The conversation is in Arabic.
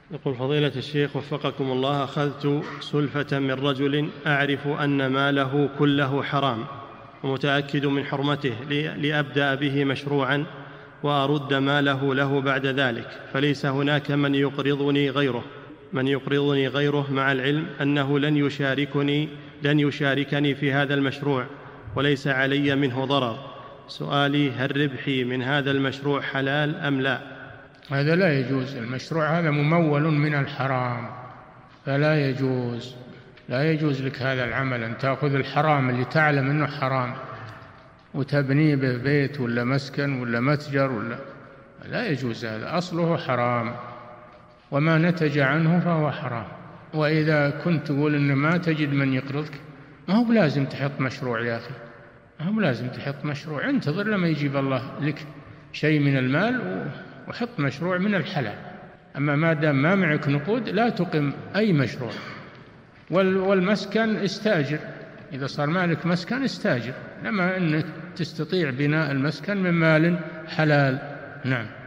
يقول فضيلة الشيخ وفقكم الله: أخذت سلفة من رجل أعرف أن ماله كله حرام ومتأكد من حرمته لأبدأ به مشروعا وأرد ماله له بعد ذلك، فليس هناك من يقرضني غيره مع العلم أنه لن يشاركني في هذا المشروع وليس علي منه ضرر. سؤالي: هل ربحي من هذا المشروع حلال أم لا؟ هذا لا يجوز، المشروع هذا ممول من الحرام، فلا يجوز، لا يجوز لك هذا العمل، أن تأخذ الحرام اللي تعلم أنه حرام وتبني به بيت ولا مسكن ولا متجر لا يجوز، هذا أصله حرام، وما نتج عنه فهو حرام. وإذا كنت تقول إن ما تجد من يقرضك، ما هو لازم تحط مشروع يا أخي، ما هو لازم تحط مشروع، انتظر لما يجيب الله لك شيء من المال وحط مشروع من الحلال. أما ما دام ما معك نقود لا تقم أي مشروع. والمسكن استاجر، إذا صار مالك مسكن استاجر، لما أنك تستطيع بناء المسكن من مال حلال. نعم.